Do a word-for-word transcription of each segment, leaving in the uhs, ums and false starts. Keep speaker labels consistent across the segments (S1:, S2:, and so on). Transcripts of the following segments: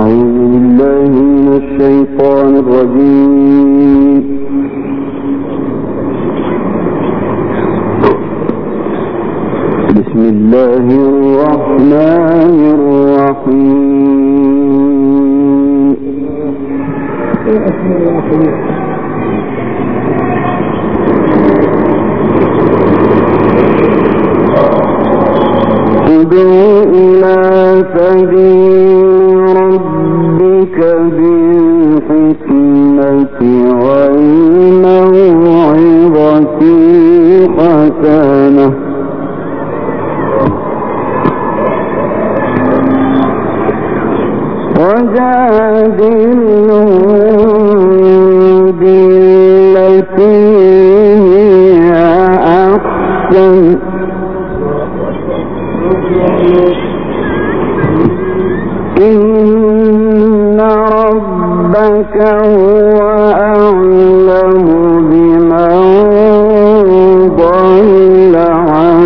S1: أعوذ بالله من الشيطان الرجيم. بسم الله الرحمن الرحيم. ادع إلى سبيل ربك بالحكمة والموعظة الحسنة وجادلهم بالتي هي أحسن إن ربك هو أعلم بمن ضل عن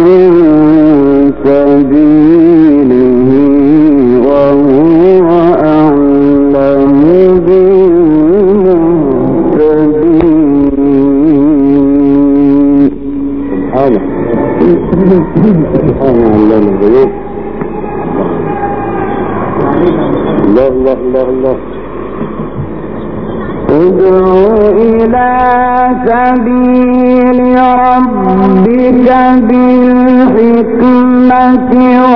S1: سبيله وهو أعلم بالمهتدين. سبحان الله الغيوب. الله الله الله الله. ادع إلى سبيل ربك بالحكمة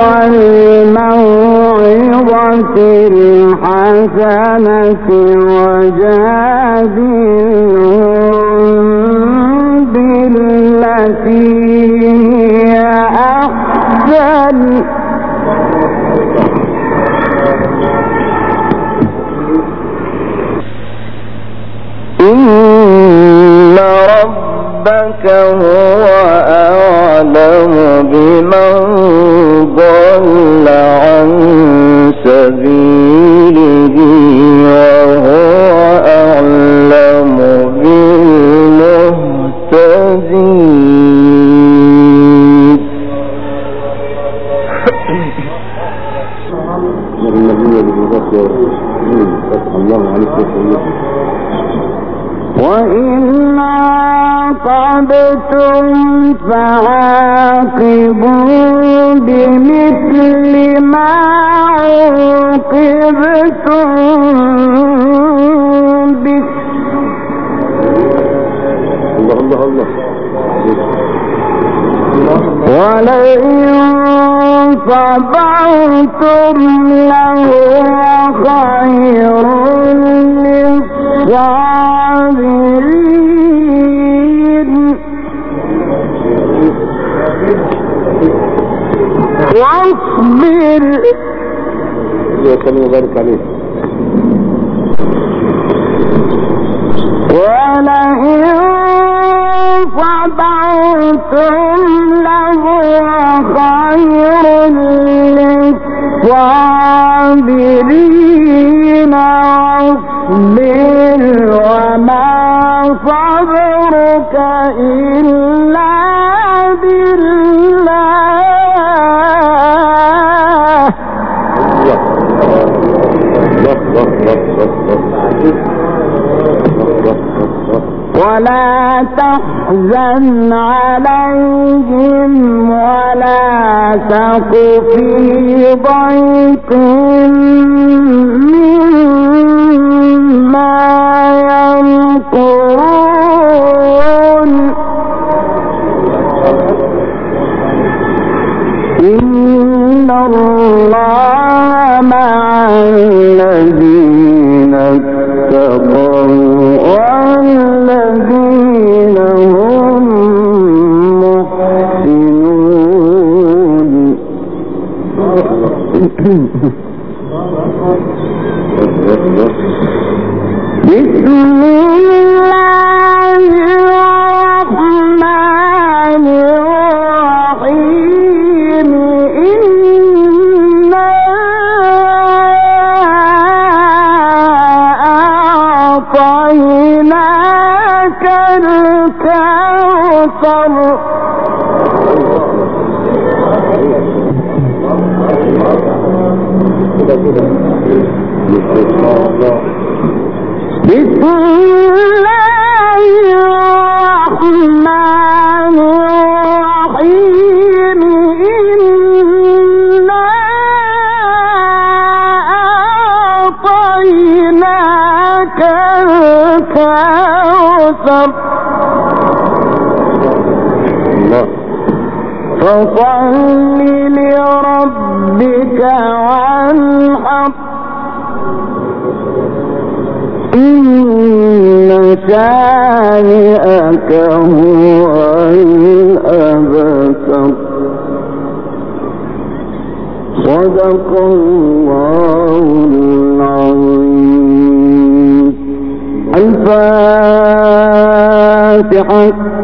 S1: والموعظة الحسنة وجادلهم بالتي هي أحسن إن ربك هو أعلم بمن ضل عن سبيله وهو أعلم بالمهتدين. الله عليك وسلم. وإن عاقبتم فعاقبوا بمثل ما عوقبتم به. الله الله الله. ولئن صبرتم لهو خير للصابرين. واصبر وبارك عليك. ولئن صبرتم لهو خير للصابرين. واصبر وما صبرك إلا بالله ولا تحزن عليهم ولا تك في ضيق مما يمكرون. إن الله مع الذين اتقوا والذين هم محسنون. بسم الله الرحمن الرحيم. إنا أعطيناك الكوثر. بسم الله الرحمن الرحيم إنا أعطيناك الكوثر فصل لربك وانحر إن شانئك هو الأبتر صدق الله العظيم. الفاتحة.